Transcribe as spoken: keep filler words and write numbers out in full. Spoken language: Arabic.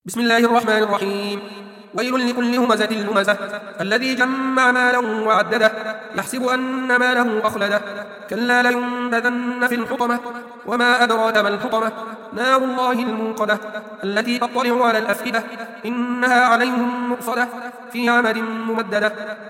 بسم الله الرحمن الرحيم. ويل لكل همزة لمزة الذي جمع مالا وعدده يحسب أن ماله أخلده كلا لينبذن في الحطمة وما أدراك ما الحطمة نار الله الموقدة التي تطلع على الأفئدة إنها عليهم مؤصدة في عمد ممددة.